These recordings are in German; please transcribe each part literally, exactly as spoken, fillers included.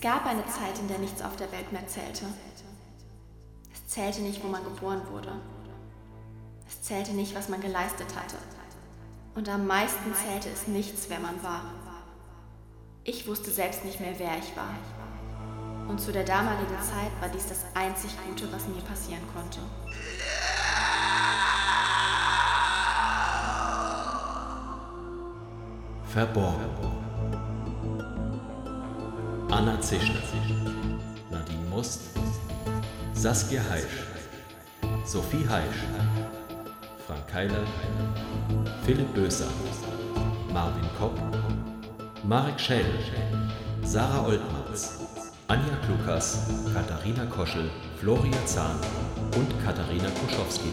gab eine Zeit, in der nichts auf der Welt mehr zählte. Es zählte nicht, wo man geboren wurde. Es zählte nicht, was man geleistet hatte. Und am meisten zählte es nichts, wer man war. Ich wusste selbst nicht mehr, wer ich war. Und zu der damaligen Zeit war dies das einzig Gute, was mir passieren konnte. Verborgen. Anna Zischner, Nadine Must, Saskia Heisch, Sophie Heisch, Frank Keiler, Philipp Böser, Marvin Kopp, Marek Schell, Sarah Oltmanns, Anja Klukas, Katharina Koschel, Floria Zahn und Katharina Kuschowski.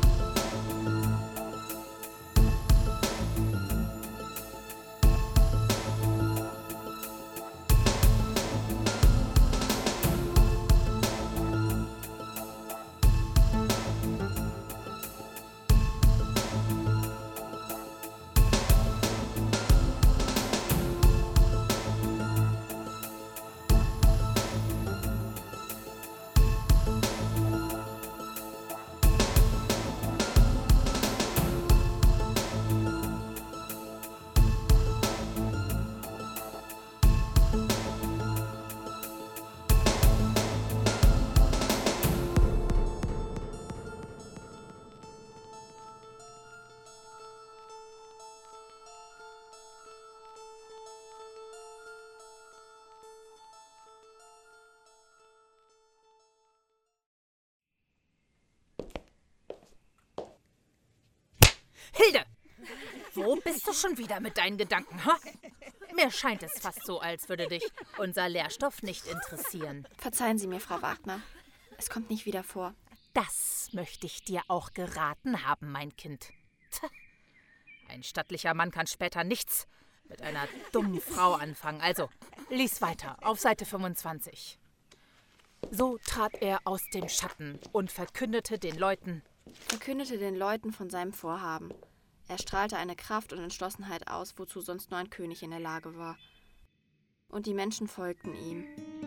Hilde! Wo bist du schon wieder mit deinen Gedanken, ha? Mir scheint es fast so, als würde dich unser Lehrstoff nicht interessieren. Verzeihen Sie mir, Frau Wagner. Es kommt nicht wieder vor. Das möchte ich dir auch geraten haben, mein Kind. Tja, ein stattlicher Mann kann später nichts mit einer dummen Frau anfangen. Also, lies weiter, auf Seite fünfundzwanzig. So trat er aus dem Schatten und verkündete den Leuten, verkündete den Leuten von seinem Vorhaben. Er strahlte eine Kraft und Entschlossenheit aus, wozu sonst nur ein König in der Lage war. Und die Menschen folgten ihm.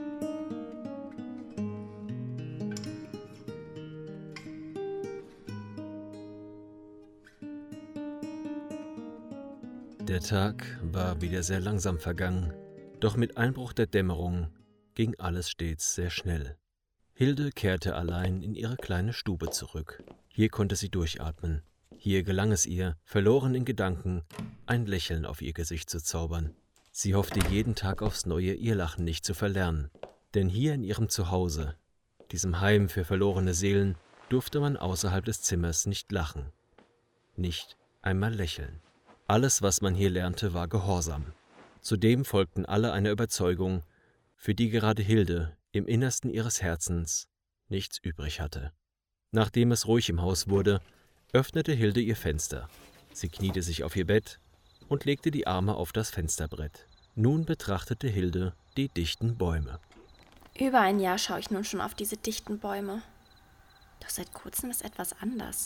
Der Tag war wieder sehr langsam vergangen, doch mit Einbruch der Dämmerung ging alles stets sehr schnell. Hilde kehrte allein in ihre kleine Stube zurück. Hier konnte sie durchatmen. Hier gelang es ihr, verloren in Gedanken, ein Lächeln auf ihr Gesicht zu zaubern. Sie hoffte jeden Tag aufs Neue, ihr Lachen nicht zu verlernen. Denn hier in ihrem Zuhause, diesem Heim für verlorene Seelen, durfte man außerhalb des Zimmers nicht lachen. Nicht einmal lächeln. Alles, was man hier lernte, war Gehorsam. Zudem folgten alle einer Überzeugung, für die gerade Hilde im Innersten ihres Herzens nichts übrig hatte. Nachdem es ruhig im Haus wurde, öffnete Hilde ihr Fenster. Sie kniete sich auf ihr Bett und legte die Arme auf das Fensterbrett. Nun betrachtete Hilde die dichten Bäume. Über ein Jahr schaue ich nun schon auf diese dichten Bäume. Doch seit kurzem ist etwas anders.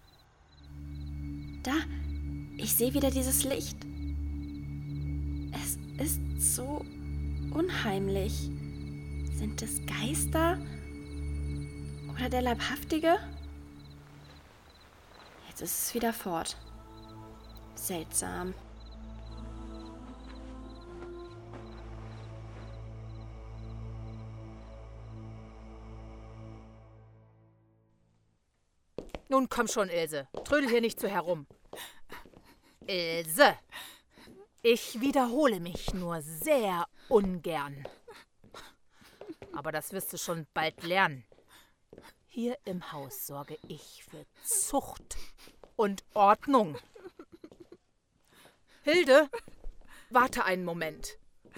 Da, ich sehe wieder dieses Licht. Es ist so unheimlich. Sind es Geister? Oder der Leibhaftige? Jetzt ist es wieder fort. Seltsam. Nun komm schon, Ilse. Trödel hier nicht so herum. Ilse! Ich wiederhole mich nur sehr ungern. Aber das wirst du schon bald lernen. Hier im Haus sorge ich für Zucht und Ordnung. Hilde, warte einen Moment.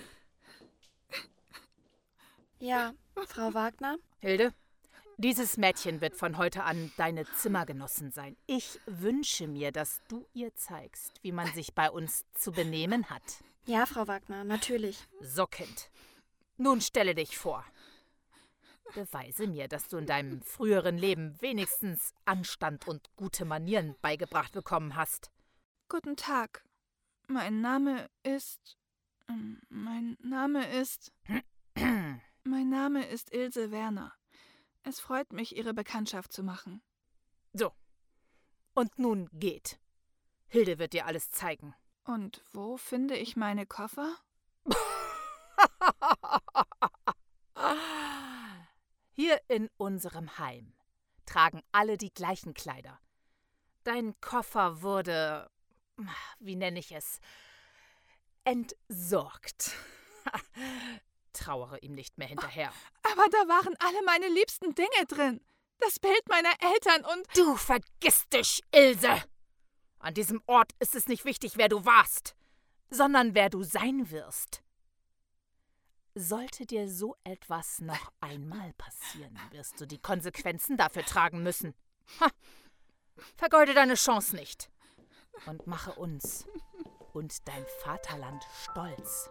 Ja, Frau Wagner? Hilde, dieses Mädchen wird von heute an deine Zimmergenossin sein. Ich wünsche mir, dass du ihr zeigst, wie man sich bei uns zu benehmen hat. Ja, Frau Wagner, natürlich. So, Kind. Nun stelle dich vor. Beweise mir, dass du in deinem früheren Leben wenigstens Anstand und gute Manieren beigebracht bekommen hast. Guten Tag. Mein Name ist... Mein Name ist... Mein Name ist Ilse Werner. Es freut mich, Ihre Bekanntschaft zu machen. So. Und nun geht. Hilde wird dir alles zeigen. Und wo finde ich meine Koffer? Hier in unserem Heim tragen alle die gleichen Kleider. Dein Koffer wurde, wie nenne ich es, entsorgt. Trauere ihm nicht mehr hinterher. Aber da waren alle meine liebsten Dinge drin. Das Bild meiner Eltern und... Du vergiss dich, Ilse! An diesem Ort ist es nicht wichtig, wer du warst, sondern wer du sein wirst. Sollte dir so etwas noch einmal passieren, wirst du die Konsequenzen dafür tragen müssen. Ha. Vergeude deine Chance nicht und mache uns und dein Vaterland stolz.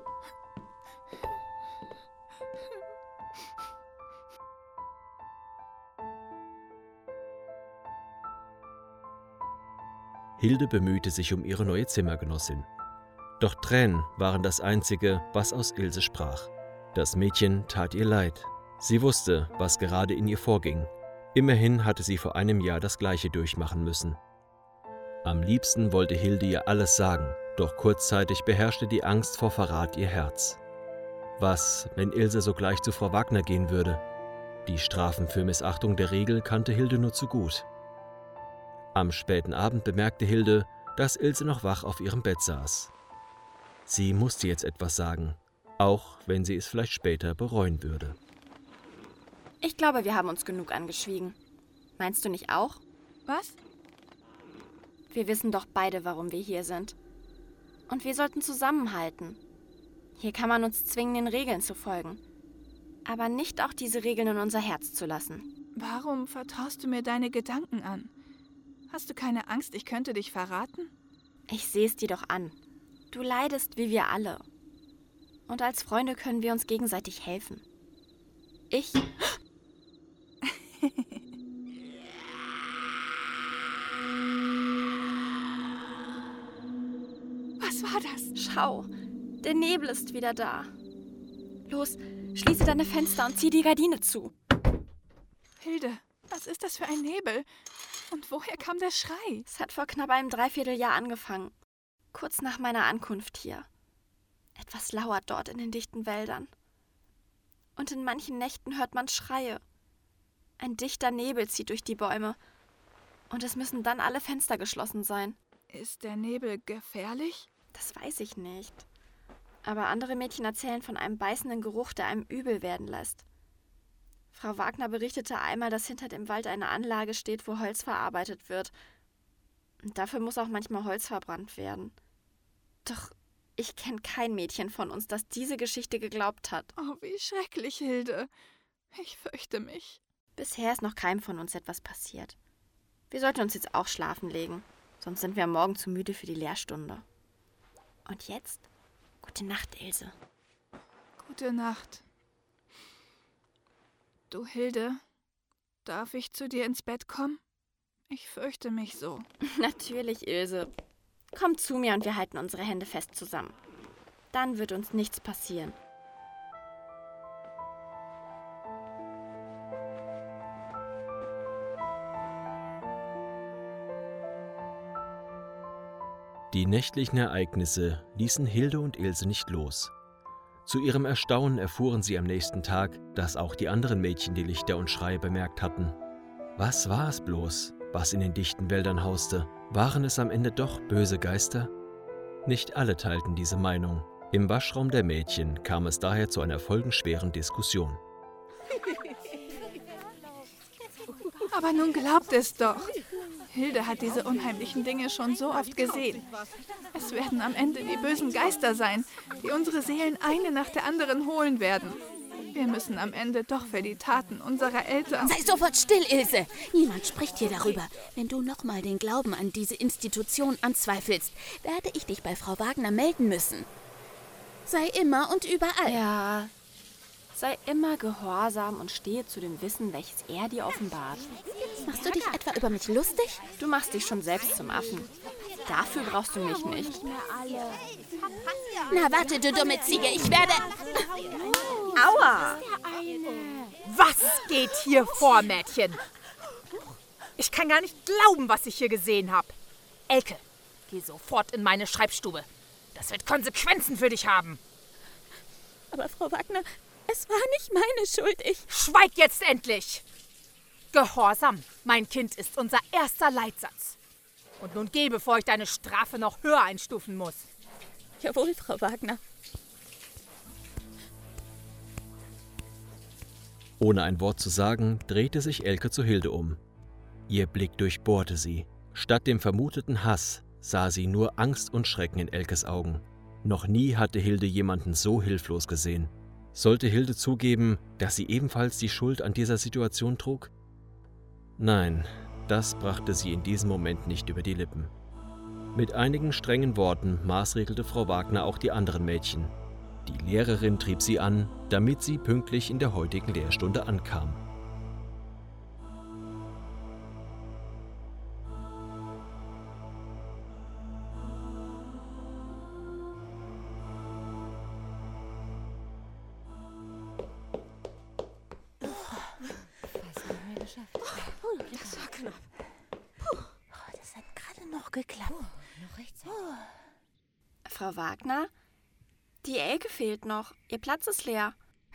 Hilde bemühte sich um ihre neue Zimmergenossin. Doch Tränen waren das Einzige, was aus Ilse sprach. Das Mädchen tat ihr leid. Sie wusste, was gerade in ihr vorging. Immerhin hatte sie vor einem Jahr das Gleiche durchmachen müssen. Am liebsten wollte Hilde ihr alles sagen, doch kurzzeitig beherrschte die Angst vor Verrat ihr Herz. Was, wenn Ilse sogleich zu Frau Wagner gehen würde? Die Strafen für Missachtung der Regel kannte Hilde nur zu gut. Am späten Abend bemerkte Hilde, dass Ilse noch wach auf ihrem Bett saß. Sie musste jetzt etwas sagen, auch wenn sie es vielleicht später bereuen würde. Ich glaube, wir haben uns genug angeschwiegen. Meinst du nicht auch? Was? Wir wissen doch beide, warum wir hier sind. Und wir sollten zusammenhalten. Hier kann man uns zwingen, den Regeln zu folgen. Aber nicht auch diese Regeln in unser Herz zu lassen. Warum vertraust du mir deine Gedanken an? Hast du keine Angst, ich könnte dich verraten? Ich sehe es dir doch an. Du leidest wie wir alle. Und als Freunde können wir uns gegenseitig helfen. Ich... Was war das? Schau, der Nebel ist wieder da. Los, schließe deine Fenster und zieh die Gardine zu. Hilde, was ist das für ein Nebel? Und woher kam der Schrei? Es hat vor knapp einem Dreivierteljahr angefangen. Kurz nach meiner Ankunft hier. Etwas lauert dort in den dichten Wäldern. Und in manchen Nächten hört man Schreie. Ein dichter Nebel zieht durch die Bäume. Und es müssen dann alle Fenster geschlossen sein. Ist der Nebel gefährlich? Das weiß ich nicht. Aber andere Mädchen erzählen von einem beißenden Geruch, der einem übel werden lässt. Frau Wagner berichtete einmal, dass hinter dem Wald eine Anlage steht, wo Holz verarbeitet wird. Und dafür muss auch manchmal Holz verbrannt werden. Doch ich kenne kein Mädchen von uns, das diese Geschichte geglaubt hat. Oh, wie schrecklich, Hilde. Ich fürchte mich. Bisher ist noch keinem von uns etwas passiert. Wir sollten uns jetzt auch schlafen legen, sonst sind wir am Morgen zu müde für die Lehrstunde. Und jetzt, gute Nacht, Ilse. Gute Nacht. Du, Hilde, darf ich zu dir ins Bett kommen? Ich fürchte mich so. Natürlich, Ilse. Komm zu mir und wir halten unsere Hände fest zusammen. Dann wird uns nichts passieren. Die nächtlichen Ereignisse ließen Hilde und Ilse nicht los. Zu ihrem Erstaunen erfuhren sie am nächsten Tag, dass auch die anderen Mädchen die Lichter und Schreie bemerkt hatten. Was war es bloß, was in den dichten Wäldern hauste? Waren es am Ende doch böse Geister? Nicht alle teilten diese Meinung. Im Waschraum der Mädchen kam es daher zu einer folgenschweren Diskussion. Aber nun glaubt es doch. Hilde hat diese unheimlichen Dinge schon so oft gesehen. Es werden am Ende die bösen Geister sein, die unsere Seelen eine nach der anderen holen werden. Wir müssen am Ende doch für die Taten unserer Eltern... Sei sofort still, Ilse! Niemand spricht hier darüber. Wenn du nochmal den Glauben an diese Institution anzweifelst, werde ich dich bei Frau Wagner melden müssen. Sei immer und überall. Ja, sei immer gehorsam und stehe zu dem Wissen, welches er dir offenbart. Machst du dich etwa über mich lustig? Du machst dich schon selbst zum Affen. Dafür brauchst du mich nicht. Na, warte, du dumme Ziege, ich werde... Aua! Was geht hier vor, Mädchen? Ich kann gar nicht glauben, was ich hier gesehen habe. Elke, geh sofort in meine Schreibstube. Das wird Konsequenzen für dich haben. Aber Frau Wagner, es war nicht meine Schuld. Ich... Schweig jetzt endlich! Gehorsam, mein Kind, ist unser erster Leitsatz. Und nun geh, bevor ich deine Strafe noch höher einstufen muss. Jawohl, Frau Wagner. Ohne ein Wort zu sagen, drehte sich Elke zu Hilde um. Ihr Blick durchbohrte sie. Statt dem vermuteten Hass sah sie nur Angst und Schrecken in Elkes Augen. Noch nie hatte Hilde jemanden so hilflos gesehen. Sollte Hilde zugeben, dass sie ebenfalls die Schuld an dieser Situation trug? Nein, das brachte sie in diesem Moment nicht über die Lippen. Mit einigen strengen Worten maßregelte Frau Wagner auch die anderen Mädchen. Die Lehrerin trieb sie an, damit sie pünktlich in der heutigen Lehrstunde ankam. Das war knapp. Puh, das hat gerade noch geklappt. Noch rechtzeitig. Frau Wagner? Die Elke fehlt noch. Ihr Platz ist leer.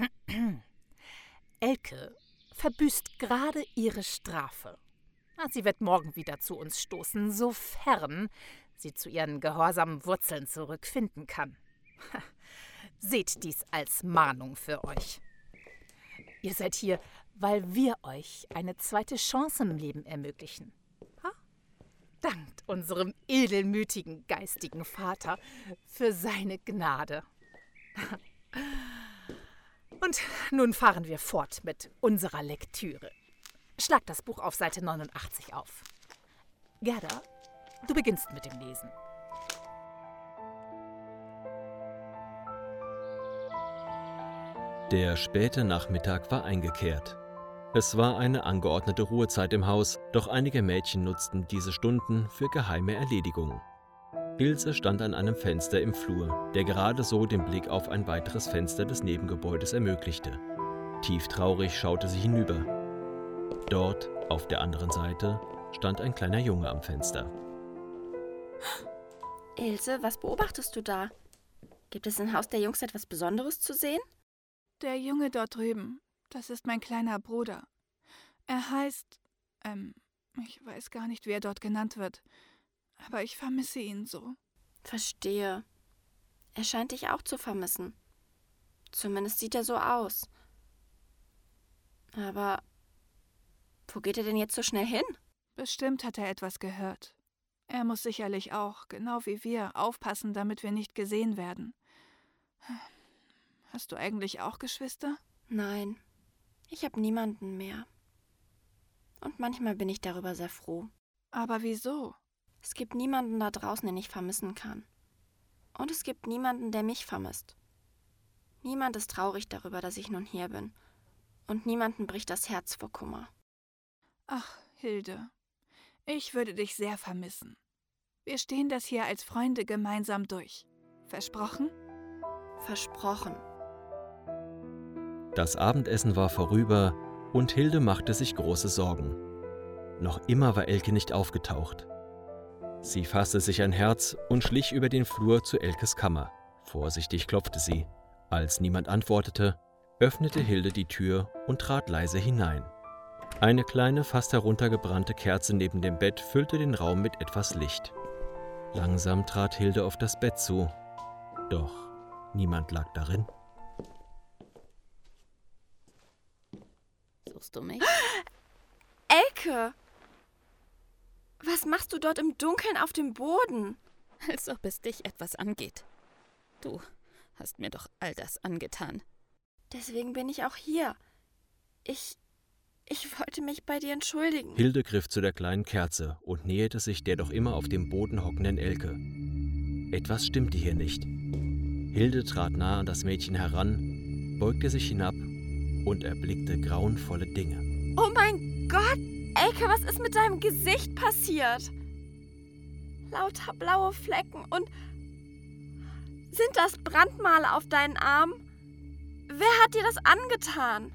Elke verbüßt gerade ihre Strafe. Sie wird morgen wieder zu uns stoßen, sofern sie zu ihren gehorsamen Wurzeln zurückfinden kann. Seht dies als Mahnung für euch. Ihr seid hier, weil wir euch eine zweite Chance im Leben ermöglichen. Ha? Dankt unserem edelmütigen, geistigen Vater für seine Gnade. Und nun fahren wir fort mit unserer Lektüre. Schlag das Buch auf Seite neunundachtzig auf. Gerda, du beginnst mit dem Lesen. Der späte Nachmittag war eingekehrt. Es war eine angeordnete Ruhezeit im Haus, doch einige Mädchen nutzten diese Stunden für geheime Erledigungen. Ilse stand an einem Fenster im Flur, der gerade so den Blick auf ein weiteres Fenster des Nebengebäudes ermöglichte. Tieftraurig schaute sie hinüber. Dort, auf der anderen Seite, stand ein kleiner Junge am Fenster. Ilse, was beobachtest du da? Gibt es im Haus der Jungs etwas Besonderes zu sehen? Der Junge dort drüben, das ist mein kleiner Bruder. Er heißt, ähm, ich weiß gar nicht, wie er dort genannt wird, aber ich vermisse ihn so. Verstehe. Er scheint dich auch zu vermissen. Zumindest sieht er so aus. Aber wo geht er denn jetzt so schnell hin? Bestimmt hat er etwas gehört. Er muss sicherlich auch, genau wie wir, aufpassen, damit wir nicht gesehen werden. Hast du eigentlich auch Geschwister? Nein, ich habe niemanden mehr. Und manchmal bin ich darüber sehr froh. Aber wieso? Es gibt niemanden da draußen, den ich vermissen kann. Und es gibt niemanden, der mich vermisst. Niemand ist traurig darüber, dass ich nun hier bin. Und niemanden bricht das Herz vor Kummer. Ach, Hilde, ich würde dich sehr vermissen. Wir stehen das hier als Freunde gemeinsam durch. Versprochen? Versprochen. Das Abendessen war vorüber und Hilde machte sich große Sorgen. Noch immer war Elke nicht aufgetaucht. Sie fasste sich ein Herz und schlich über den Flur zu Elkes Kammer. Vorsichtig klopfte sie. Als niemand antwortete, öffnete Hilde die Tür und trat leise hinein. Eine kleine, fast heruntergebrannte Kerze neben dem Bett füllte den Raum mit etwas Licht. Langsam trat Hilde auf das Bett zu, doch niemand lag darin. Suchst du mich? Elke! Was machst du dort im Dunkeln auf dem Boden? Als ob es dich etwas angeht. Du hast mir doch all das angetan. Deswegen bin ich auch hier. Ich... Ich wollte mich bei dir entschuldigen. Hilde griff zu der kleinen Kerze und näherte sich der doch immer auf dem Boden hockenden Elke. Etwas stimmte hier nicht. Hilde trat nah an das Mädchen heran, beugte sich hinab und erblickte grauenvolle Dinge. Oh mein Gott! Elke, was ist mit deinem Gesicht passiert? Lauter blaue Flecken und... Sind das Brandmale auf deinen Armen? Wer hat dir das angetan?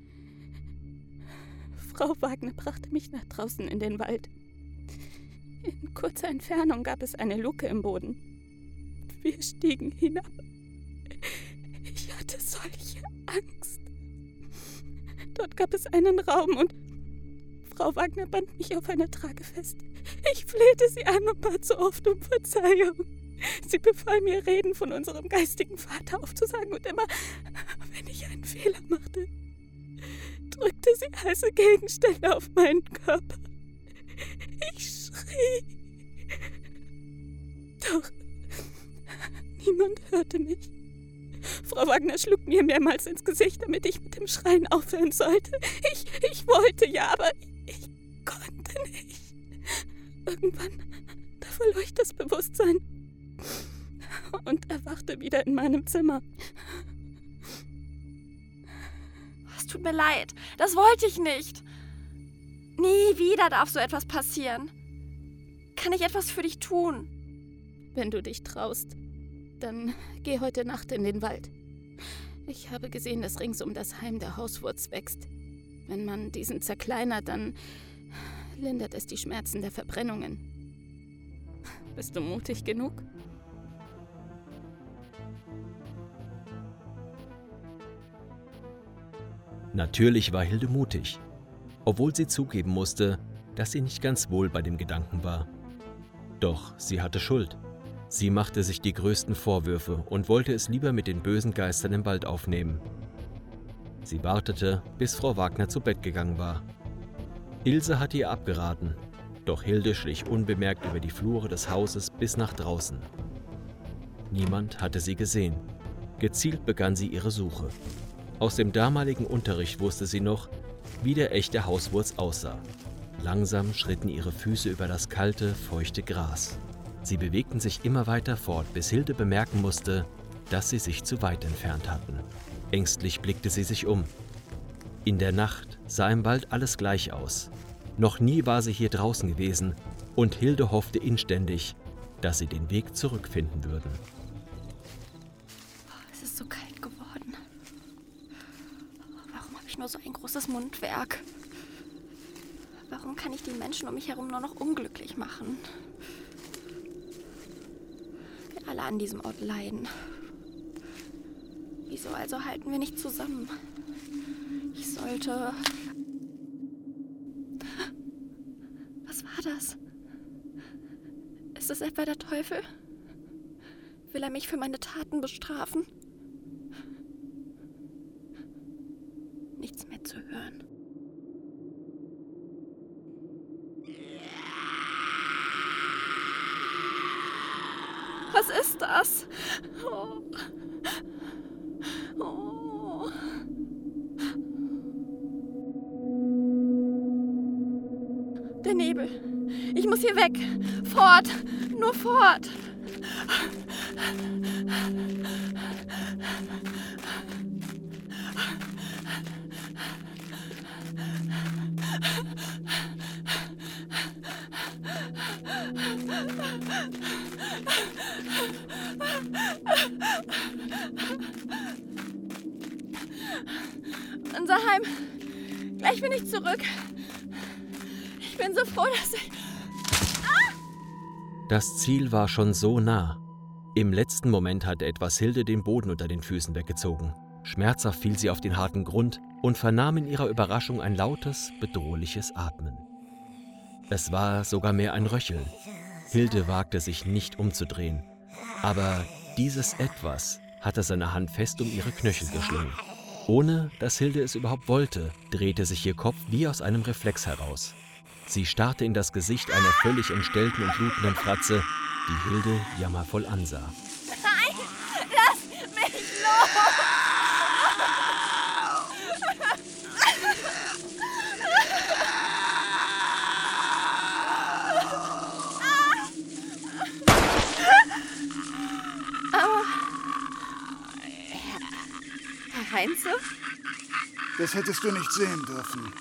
Frau Wagner brachte mich nach draußen in den Wald. In kurzer Entfernung gab es eine Luke im Boden. Wir stiegen hinab. Ich hatte solche Angst. Dort gab es einen Raum und Frau Wagner band mich auf einer Trage fest. Ich flehte sie an und bat so oft um Verzeihung. Sie befahl mir, Reden von unserem geistigen Vater aufzusagen und immer, wenn ich einen Fehler machte, drückte sie heiße Gegenstände auf meinen Körper. Ich schrie. Doch niemand hörte mich. Frau Wagner schlug mir mehrmals ins Gesicht, damit ich mit dem Schreien aufhören sollte. Ich, ich wollte ja, aber ich konnte nicht. Irgendwann, da verlor ich das Bewusstsein und erwachte wieder in meinem Zimmer. Es tut mir leid, das wollte ich nicht. Nie wieder darf so etwas passieren. Kann ich etwas für dich tun? Wenn du dich traust, dann geh heute Nacht in den Wald. Ich habe gesehen, dass rings um das Heim der Hauswurz wächst. Wenn man diesen zerkleinert, dann lindert es die Schmerzen der Verbrennungen. Bist du mutig genug? Natürlich war Hilde mutig, obwohl sie zugeben musste, dass sie nicht ganz wohl bei dem Gedanken war. Doch sie hatte Schuld. Sie machte sich die größten Vorwürfe und wollte es lieber mit den bösen Geistern im Wald aufnehmen. Sie wartete, bis Frau Wagner zu Bett gegangen war. Ilse hatte ihr abgeraten, doch Hilde schlich unbemerkt über die Flure des Hauses bis nach draußen. Niemand hatte sie gesehen. Gezielt begann sie ihre Suche. Aus dem damaligen Unterricht wusste sie noch, wie der echte Hauswurz aussah. Langsam schritten ihre Füße über das kalte, feuchte Gras. Sie bewegten sich immer weiter fort, bis Hilde bemerken musste, dass sie sich zu weit entfernt hatten. Ängstlich blickte sie sich um. In der Nacht sah im Wald alles gleich aus. Noch nie war sie hier draußen gewesen und Hilde hoffte inständig, dass sie den Weg zurückfinden würden. Es ist so kalt geworden. Warum habe ich nur so ein großes Mundwerk? Warum kann ich die Menschen um mich herum nur noch unglücklich machen? Wir alle an diesem Ort leiden. Wieso also halten wir nicht zusammen? Ich sollte... Was war das? Ist es etwa der Teufel? Will er mich für meine Taten bestrafen? Nichts mehr zu hören. Was ist das? Oh. Oh. Der Nebel. Ich muss hier weg. Fort. Nur fort. Unser Heim. Gleich bin ich zurück. Ich bin so froh, dass ich... Ah! Das Ziel war schon so nah. Im letzten Moment hatte etwas Hilde den Boden unter den Füßen weggezogen. Schmerzhaft fiel sie auf den harten Grund und vernahm in ihrer Überraschung ein lautes, bedrohliches Atmen. Es war sogar mehr ein Röcheln. Hilde wagte sich nicht umzudrehen. Aber dieses Etwas hatte seine Hand fest um ihre Knöchel geschlungen. Ohne dass Hilde es überhaupt wollte, drehte sich ihr Kopf wie aus einem Reflex heraus. Sie starrte in das Gesicht einer völlig entstellten und blutenden Fratze, die Hilde jammervoll ansah. Nein! Lass mich los! Herr Heinze? Das hättest du nicht sehen dürfen.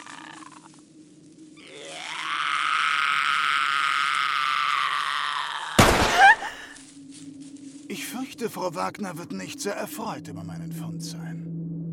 Ich fürchte, Frau Wagner wird nicht sehr erfreut über meinen Fund sein.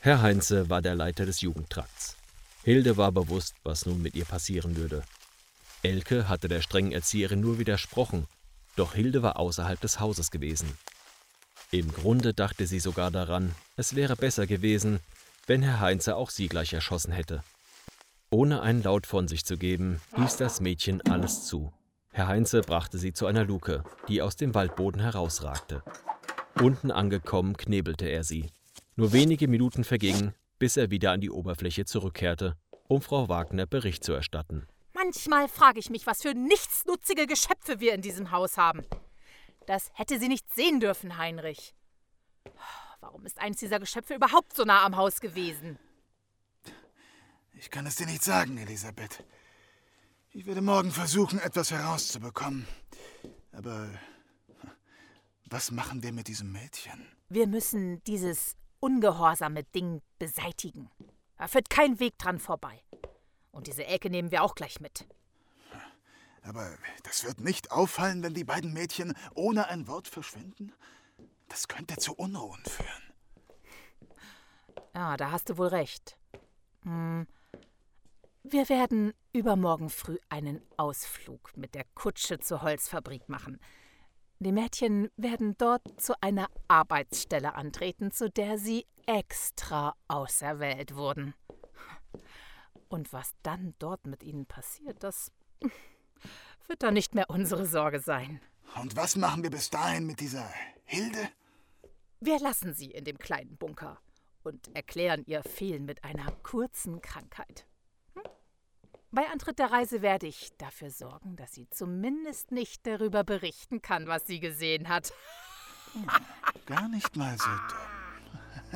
Herr Heinze war der Leiter des Jugendtrakts. Hilde war bewusst, was nun mit ihr passieren würde. Elke hatte der strengen Erzieherin nur widersprochen, doch Hilde war außerhalb des Hauses gewesen. Im Grunde dachte sie sogar daran, es wäre besser gewesen, wenn Herr Heinze auch sie gleich erschossen hätte. Ohne einen Laut von sich zu geben, ließ das Mädchen alles zu. Herr Heinze brachte sie zu einer Luke, die aus dem Waldboden herausragte. Unten angekommen, knebelte er sie. Nur wenige Minuten vergingen, bis er wieder an die Oberfläche zurückkehrte, um Frau Wagner Bericht zu erstatten. Manchmal frage ich mich, was für nichtsnutzige Geschöpfe wir in diesem Haus haben. Das hätte sie nicht sehen dürfen, Heinrich. Warum ist eins dieser Geschöpfe überhaupt so nah am Haus gewesen? Ich kann es dir nicht sagen, Elisabeth. Ich werde morgen versuchen, etwas herauszubekommen. Aber was machen wir mit diesem Mädchen? Wir müssen dieses ungehorsame Ding beseitigen. Da führt kein Weg dran vorbei. Und diese Elke nehmen wir auch gleich mit. Aber das wird nicht auffallen, wenn die beiden Mädchen ohne ein Wort verschwinden? Das könnte zu Unruhen führen. Ja, da hast du wohl recht. Hm. Wir werden übermorgen früh einen Ausflug mit der Kutsche zur Holzfabrik machen. Die Mädchen werden dort zu einer Arbeitsstelle antreten, zu der sie extra auserwählt wurden. Und was dann dort mit ihnen passiert, das wird dann nicht mehr unsere Sorge sein. Und was machen wir bis dahin mit dieser Hilde? Wir lassen sie in dem kleinen Bunker und erklären ihr Fehlen mit einer kurzen Krankheit. Hm? Bei Antritt der Reise werde ich dafür sorgen, dass sie zumindest nicht darüber berichten kann, was sie gesehen hat. Hm, gar nicht mal so dumm.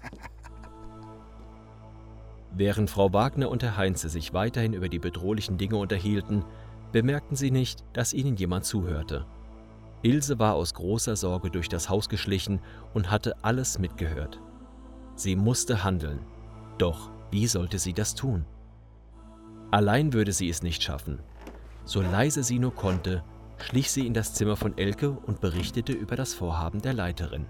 Während Frau Wagner und Herr Heinze sich weiterhin über die bedrohlichen Dinge unterhielten, bemerkten sie nicht, dass ihnen jemand zuhörte. Ilse war aus großer Sorge durch das Haus geschlichen und hatte alles mitgehört. Sie musste handeln. Doch wie sollte sie das tun? Allein würde sie es nicht schaffen. So leise sie nur konnte, schlich sie in das Zimmer von Elke und berichtete über das Vorhaben der Leiterin.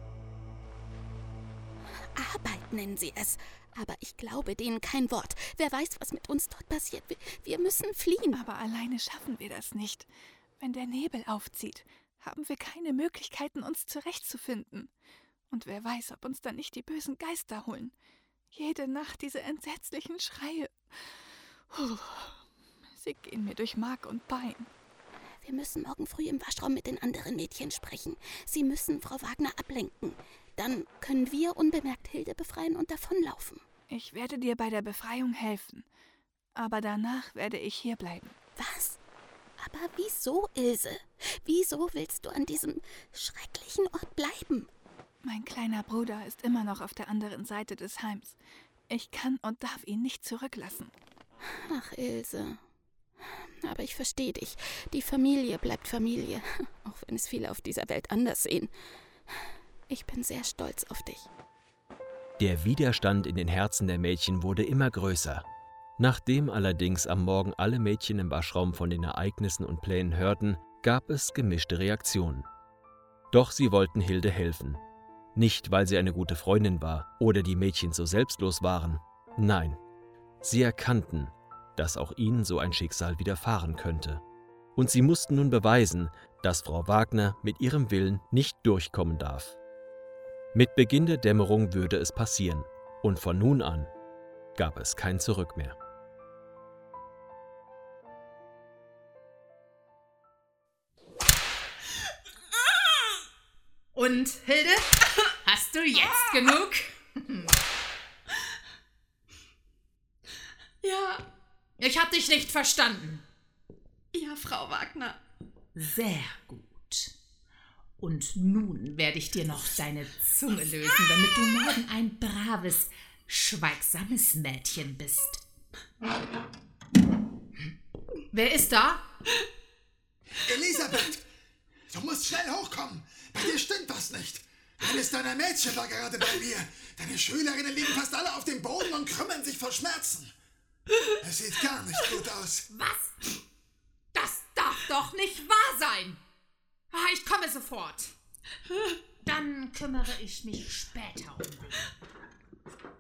Arbeit nennen sie es. Aber ich glaube denen kein Wort. Wer weiß, was mit uns dort passiert. Wir, wir müssen fliehen. Aber alleine schaffen wir das nicht. Wenn der Nebel aufzieht, haben wir keine Möglichkeiten, uns zurechtzufinden. Und wer weiß, ob uns dann nicht die bösen Geister holen. Jede Nacht diese entsetzlichen Schreie. Puh, sie gehen mir durch Mark und Bein. Wir müssen morgen früh im Waschraum mit den anderen Mädchen sprechen. Sie müssen Frau Wagner ablenken. Dann können wir unbemerkt Hilde befreien und davonlaufen. Ich werde dir bei der Befreiung helfen. Aber danach werde ich hier bleiben. Was? Aber wieso, Ilse? Wieso willst du an diesem schrecklichen Ort bleiben? Mein kleiner Bruder ist immer noch auf der anderen Seite des Heims. Ich kann und darf ihn nicht zurücklassen. Ach, Ilse. Aber ich verstehe dich. Die Familie bleibt Familie, auch wenn es viele auf dieser Welt anders sehen. Ich bin sehr stolz auf dich. Der Widerstand in den Herzen der Mädchen wurde immer größer. Nachdem allerdings am Morgen alle Mädchen im Waschraum von den Ereignissen und Plänen hörten, gab es gemischte Reaktionen. Doch sie wollten Hilde helfen. Nicht, weil sie eine gute Freundin war oder die Mädchen so selbstlos waren. Nein, sie erkannten, dass auch ihnen so ein Schicksal widerfahren könnte. Und sie mussten nun beweisen, dass Frau Wagner mit ihrem Willen nicht durchkommen darf. Mit Beginn der Dämmerung würde es passieren, und von nun an gab es kein Zurück mehr. Und, Hilde, hast du jetzt genug? Ja. Ich hab dich nicht verstanden. Ja, Frau Wagner. Sehr gut. Und nun werde ich dir noch deine Zunge lösen, damit du morgen ein braves, schweigsames Mädchen bist. Wer ist da? Elisabeth, du musst schnell hochkommen. Bei dir stimmt was nicht. Eines deiner Mädchen war gerade bei mir. Deine Schülerinnen liegen fast alle auf dem Boden und krümmeln sich vor Schmerzen. Es sieht gar nicht gut aus. Was? Das darf doch nicht wahr sein. Ich komme sofort. Dann kümmere ich mich später um dich.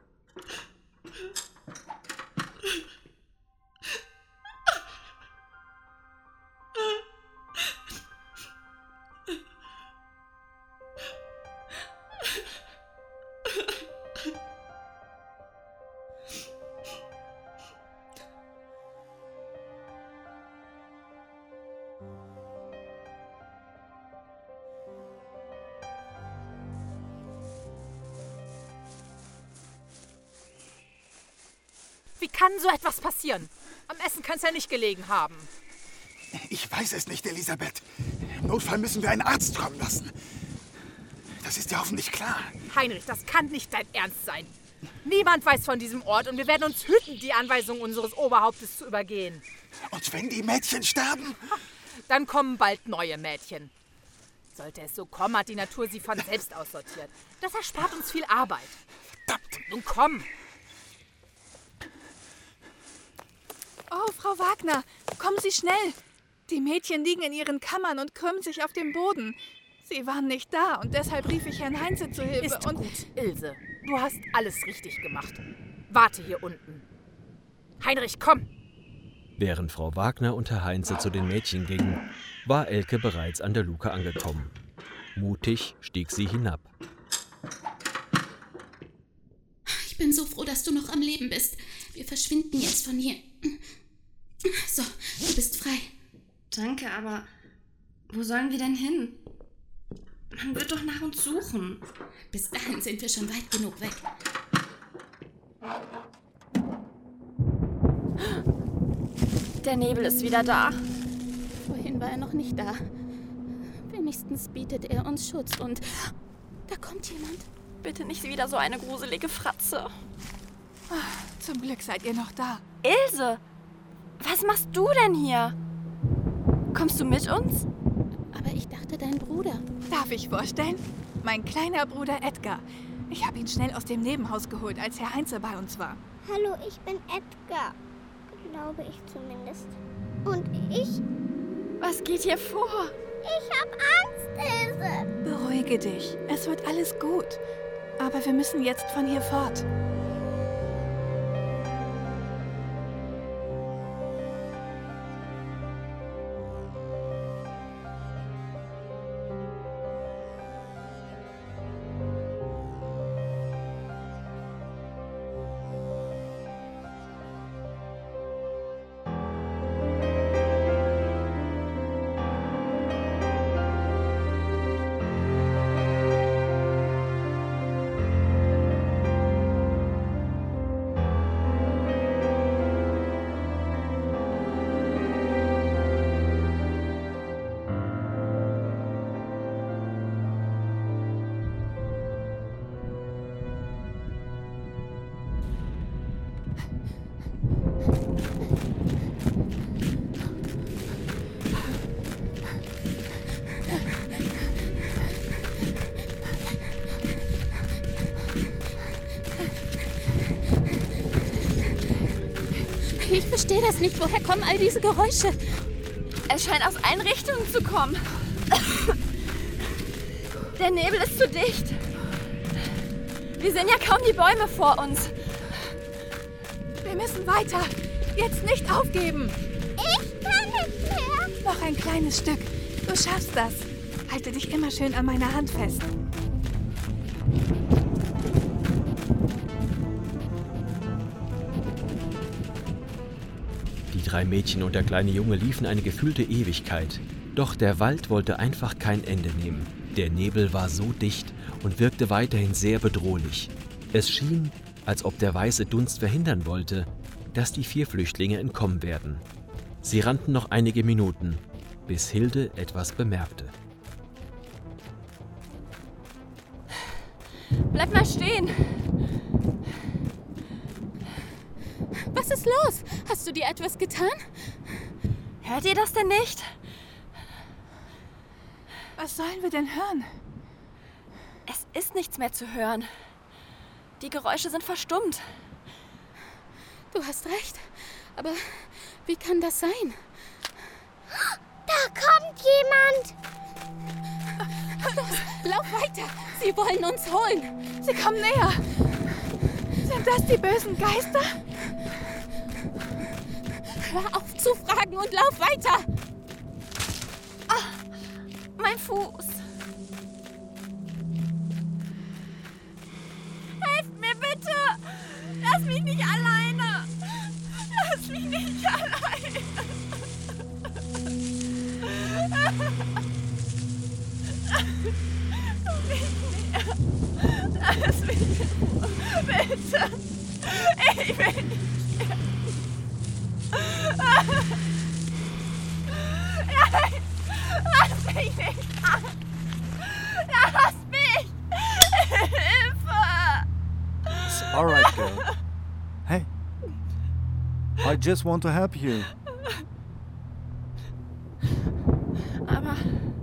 Wie kann so etwas passieren? Am Essen kann es ja nicht gelegen haben. Ich weiß es nicht, Elisabeth. Im Notfall müssen wir einen Arzt kommen lassen. Das ist ja hoffentlich klar. Heinrich, das kann nicht dein Ernst sein. Niemand weiß von diesem Ort und wir werden uns hüten, die Anweisung unseres Oberhauptes zu übergehen. Und wenn die Mädchen sterben? Dann kommen bald neue Mädchen. Sollte es so kommen, hat die Natur sie von selbst aussortiert. Das erspart uns viel Arbeit. Verdammt! Nun komm! Oh, Frau Wagner, kommen Sie schnell. Die Mädchen liegen in ihren Kammern und krümmen sich auf dem Boden. Sie waren nicht da und deshalb rief ich Herrn Heinze zu Hilfe. Ist und gut, Ilse. Du hast alles richtig gemacht. Warte hier unten. Heinrich, komm! Während Frau Wagner und Herr Heinze zu den Mädchen gingen, war Elke bereits an der Luke angekommen. Mutig stieg sie hinab. Ich bin so froh, dass du noch am Leben bist. Wir verschwinden jetzt von hier. So, du bist frei. Danke, aber wo sollen wir denn hin? Man wird doch nach uns suchen. Bis dahin sind wir schon weit genug weg. Der Nebel ist wieder da. Vorhin war er noch nicht da. Wenigstens bietet er uns Schutz und... Da kommt jemand. Bitte nicht wieder so eine gruselige Fratze. zum Glück seid ihr noch da. Ilse, was machst du denn hier? Kommst du mit uns? Aber ich dachte, dein Bruder. Darf ich vorstellen? Mein kleiner Bruder Edgar. Ich habe ihn schnell aus dem Nebenhaus geholt, als Herr Heinze bei uns war. Hallo, ich bin Edgar. Glaube ich zumindest. Und ich? Was geht hier vor? Ich hab Angst, Ilse. Beruhige dich. Es wird alles gut. Aber wir müssen jetzt von hier fort. Ich verstehe das nicht. Woher kommen all diese Geräusche? Es scheint aus allen Richtungen zu kommen. Der Nebel ist zu dicht. Wir sehen ja kaum die Bäume vor uns. Wir müssen weiter. Jetzt nicht aufgeben. Ich kann nicht mehr. Noch ein kleines Stück. Du schaffst das. Halte dich immer schön an meiner Hand fest. Die drei Mädchen und der kleine Junge liefen eine gefühlte Ewigkeit. Doch der Wald wollte einfach kein Ende nehmen. Der Nebel war so dicht und wirkte weiterhin sehr bedrohlich. Es schien, als ob der weiße Dunst verhindern wollte, dass die vier Flüchtlinge entkommen werden. Sie rannten noch einige Minuten, bis Hilde etwas bemerkte. Bleib mal stehen. Was ist los? Hast du dir etwas getan? Hört ihr das denn nicht? Was sollen wir denn hören? Es ist nichts mehr zu hören. Die Geräusche sind verstummt. Du hast recht. Aber wie kann das sein? Da kommt jemand. Los, lauf weiter. Sie wollen uns holen. Sie kommen näher. Sind das die bösen Geister? Hör auf zu fragen und lauf weiter. Ah, mein Fuß. Helft mir bitte. Lass mich nicht alleine. Lass mich nicht alleine. Nicht mehr. Lass mich bitte. Ich will nicht. Nein, lass mich nicht an. Lass mich. Hilfe. It's all right, girl. Hey, I just want to help you. Aber...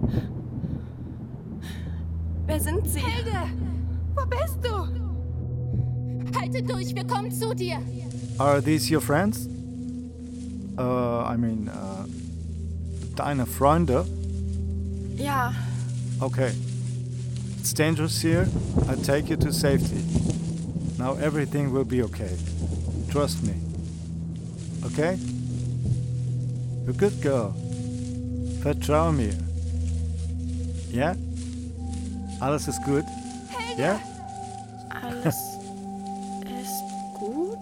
Wer sind Sie? Hilde, wo bist du? Halte durch, wir kommen zu dir. Are these your friends? Uh, I mean, uh, deine Freunde? Ja, Okay. It's dangerous here. I take you to safety. Now everything will be okay. Trust me. Okay? You're a good girl. Vertrau mir. Ja? Alles ist gut? Ja? alles ist gut.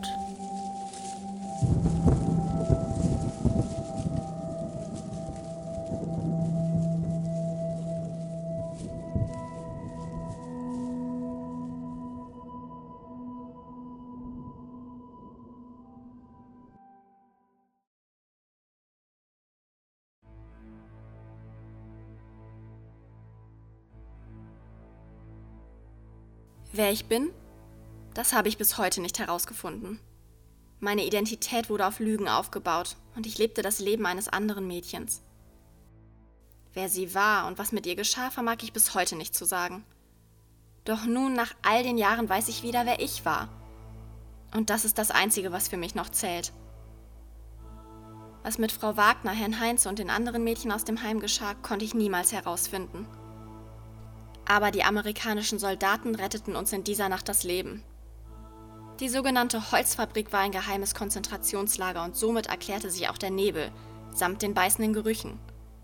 Wer ich bin, das habe ich bis heute nicht herausgefunden. Meine Identität wurde auf Lügen aufgebaut und ich lebte das Leben eines anderen Mädchens. Wer sie war und was mit ihr geschah, vermag ich bis heute nicht zu sagen. Doch nun, nach all den Jahren, weiß ich wieder, wer ich war. Und das ist das Einzige, was für mich noch zählt. Was mit Frau Wagner, Herrn Heinze und den anderen Mädchen aus dem Heim geschah, konnte ich niemals herausfinden. Aber die amerikanischen Soldaten retteten uns in dieser Nacht das Leben. Die sogenannte Holzfabrik war ein geheimes Konzentrationslager und somit erklärte sich auch der Nebel, samt den beißenden Gerüchen.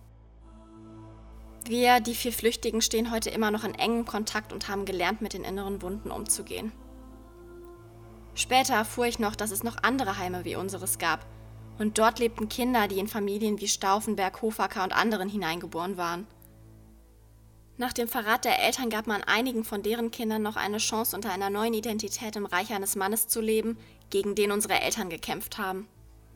Wir, die vier Flüchtigen, stehen heute immer noch in engem Kontakt und haben gelernt, mit den inneren Wunden umzugehen. Später erfuhr ich noch, dass es noch andere Heime wie unseres gab. Und dort lebten Kinder, die in Familien wie Stauffenberg, Hofacker und anderen hineingeboren waren. Nach dem Verrat der Eltern gab man einigen von deren Kindern noch eine Chance, unter einer neuen Identität im Reich eines Mannes zu leben, gegen den unsere Eltern gekämpft haben.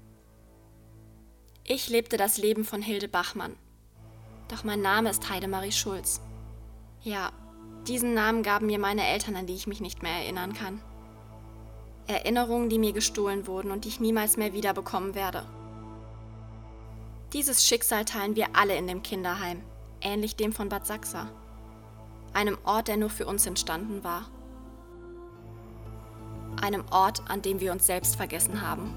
Ich lebte das Leben von Hilde Bachmann. Doch mein Name ist Heidemarie Schulz. Ja, diesen Namen gaben mir meine Eltern, an die ich mich nicht mehr erinnern kann. Erinnerungen, die mir gestohlen wurden und die ich niemals mehr wiederbekommen werde. Dieses Schicksal teilen wir alle in dem Kinderheim. Ähnlich dem von Bad Sachsa, einem Ort, der nur für uns entstanden war. Einem Ort, an dem wir uns selbst vergessen haben.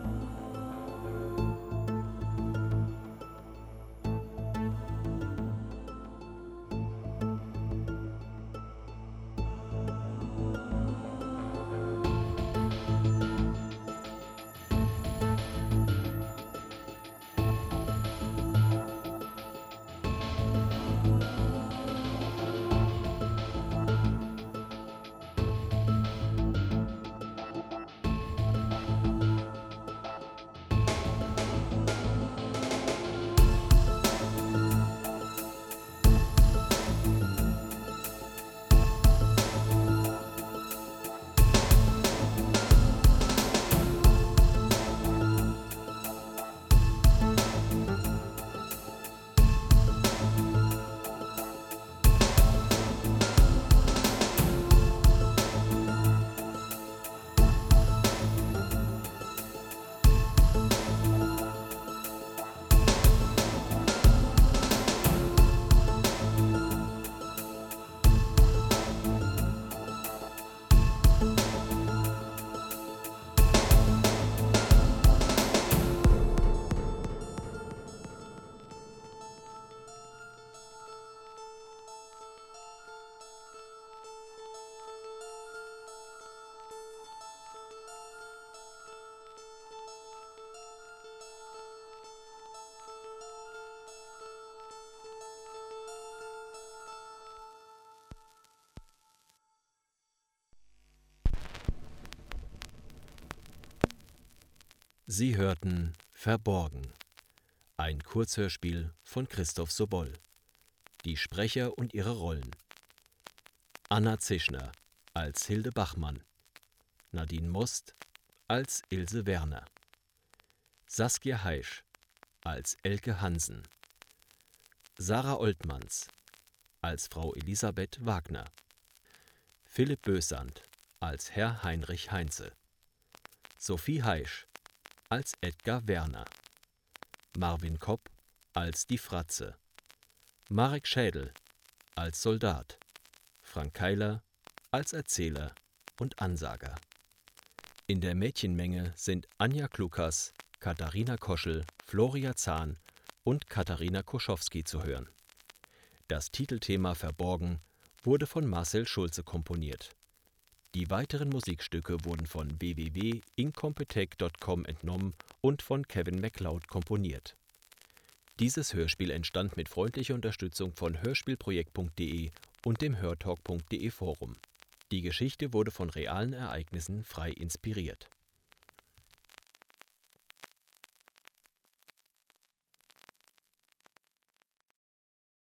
Sie hörten Verborgen, ein Kurzhörspiel von Christoph Sobol. Die Sprecher und ihre Rollen: Anna Zischner als Hilde Bachmann, Nadine Most als Ilse Werner, Saskia Heisch als Elke Hansen, Sarah Oltmanns als Frau Elisabeth Wagner, Philipp Bösand als Herr Heinrich Heinze, Sophie Heisch als Edgar Werner, Marvin Kopp als die Fratze, Marek Schädel als Soldat, Frank Keiler als Erzähler und Ansager. In der Mädchenmenge sind Anja Klukas, Katharina Koschel, Floria Zahn und Katharina Koschowski zu hören. Das Titelthema Verborgen wurde von Marcel Schulze komponiert. Die weiteren Musikstücke wurden von w w w punkt incompetech punkt com entnommen und von Kevin MacLeod komponiert. Dieses Hörspiel entstand mit freundlicher Unterstützung von hörspielprojekt punkt de und dem hörtalk punkt de Forum. Die Geschichte wurde von realen Ereignissen frei inspiriert.